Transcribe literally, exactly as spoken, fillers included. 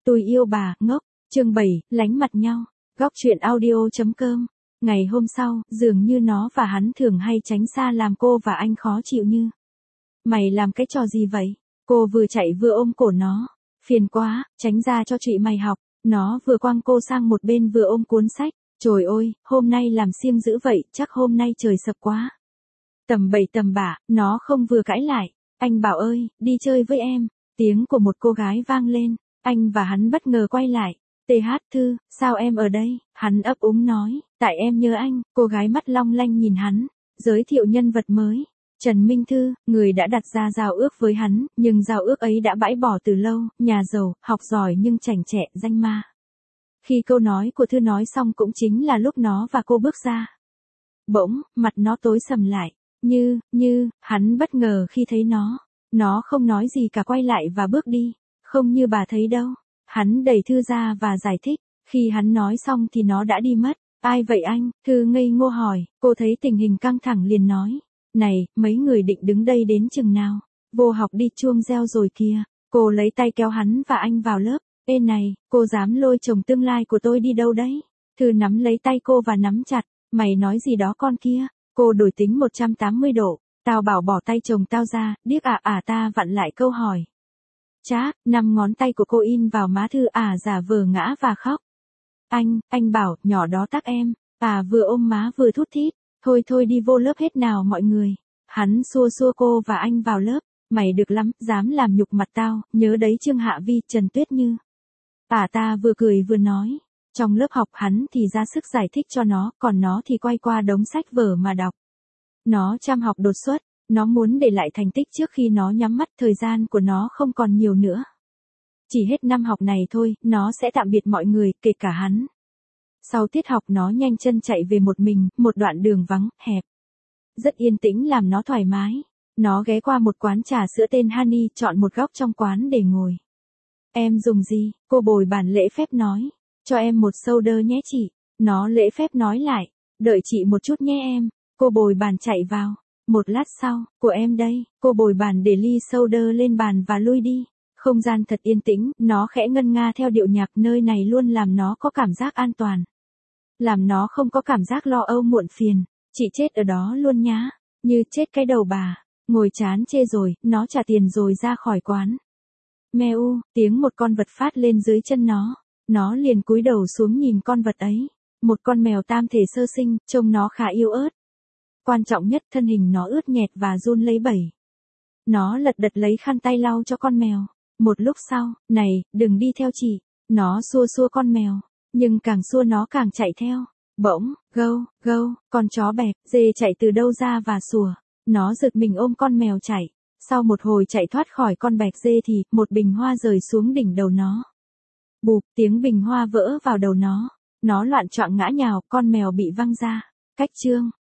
Tôi yêu bà, ngốc. Chương bảy, lánh mặt nhau. Góc truyện audio chấm com. Ngày hôm sau, dường như nó và hắn thường hay tránh xa làm cô và anh khó chịu như. Mày làm cái trò gì vậy? Cô vừa chạy vừa ôm cổ nó. Phiền quá, tránh ra cho chị mày học. Nó vừa quăng cô sang một bên vừa ôm cuốn sách. Trời ơi, hôm nay làm siêng dữ vậy, chắc hôm nay trời sập quá. Tầm bậy tầm bạ, nó không vừa cãi lại. Anh bảo ơi, đi chơi với em. Tiếng của một cô gái vang lên. Anh và hắn bất ngờ quay lại. tê hát Thư, sao em ở đây? Hắn ấp úng nói, tại em nhớ anh. Cô gái mắt long lanh nhìn hắn. Giới thiệu nhân vật mới. Trần Minh Thư, người đã đặt ra giao ước với hắn, nhưng giao ước ấy đã bãi bỏ từ lâu, nhà giàu, học giỏi nhưng chảnh chẹ, danh ma. Khi câu nói của Thư nói xong cũng chính là lúc nó và cô bước ra. Bỗng, mặt nó tối sầm lại. Như, như, hắn bất ngờ khi thấy nó. Nó không nói gì cả quay lại và bước đi. Không như bà thấy đâu. Hắn đẩy Thư ra và giải thích. Khi hắn nói xong thì nó đã đi mất. Ai vậy anh? Thư ngây ngô hỏi. Cô thấy tình hình căng thẳng liền nói. Này, mấy người định đứng đây đến chừng nào? Vô học đi chuông reo rồi kìa. Cô lấy tay kéo hắn và anh vào lớp. Ê này, cô dám lôi chồng tương lai của tôi đi đâu đấy? Thư nắm lấy tay cô và nắm chặt. Mày nói gì đó con kia? Cô đổi tính một trăm tám mươi độ. Tao bảo bỏ tay chồng tao ra, điếc à à ta vặn lại câu hỏi. Chát, năm ngón tay của cô in vào má Thư à giả vờ ngã và khóc. Anh, anh bảo, nhỏ đó tắc em. À vừa ôm má vừa thút thít. Thôi thôi đi vô lớp hết nào mọi người. Hắn xua xua cô và anh vào lớp. Mày được lắm, dám làm nhục mặt tao, nhớ đấy Trương Hạ Vi, Trần Tuyết Như. À ta vừa cười vừa nói. Trong lớp học hắn thì ra sức giải thích cho nó, còn nó thì quay qua đống sách vở mà đọc. Nó chăm học đột xuất, nó muốn để lại thành tích trước khi nó nhắm mắt, thời gian của nó không còn nhiều nữa. Chỉ hết năm học này thôi, nó sẽ tạm biệt mọi người, kể cả hắn. Sau tiết học nó nhanh chân chạy về một mình, một đoạn đường vắng, hẹp. Rất yên tĩnh làm nó thoải mái. Nó ghé qua một quán trà sữa tên Honey, chọn một góc trong quán để ngồi. Em dùng gì? Cô bồi bàn lễ phép nói. Cho em một soda nhé chị. Nó lễ phép nói lại. Đợi chị một chút nhé em. Cô bồi bàn chạy vào. Một lát sau, của em đây. Cô bồi bàn để ly soda lên bàn và lui đi. Không gian thật yên tĩnh, nó khẽ ngân nga theo điệu nhạc, nơi này luôn làm nó có cảm giác an toàn. Làm nó không có cảm giác lo âu muộn phiền. Chị chết ở đó luôn nhá. Như chết cái đầu bà. Ngồi chán chê rồi, nó trả tiền rồi ra khỏi quán. Meo, tiếng một con vật phát lên dưới chân nó. Nó liền cúi đầu xuống nhìn con vật ấy. Một con mèo tam thể sơ sinh, trông nó khá yếu ớt. Quan trọng nhất, thân hình nó ướt nhẹp và run lẩy bẩy. Nó lật đật lấy khăn tay lau cho con mèo. Một lúc sau, này, đừng đi theo chị. Nó xua xua con mèo. Nhưng càng xua nó càng chạy theo. Bỗng, gâu, gâu, con chó bẹp, dê chạy từ đâu ra và sủa. Nó giật mình ôm con mèo chạy. Sau một hồi chạy thoát khỏi con bẹc dê thì, một bình hoa rơi xuống đỉnh đầu nó. Bụp, tiếng bình hoa vỡ vào đầu nó. Nó loạn choạng ngã nhào, con mèo bị văng ra. Cách chương.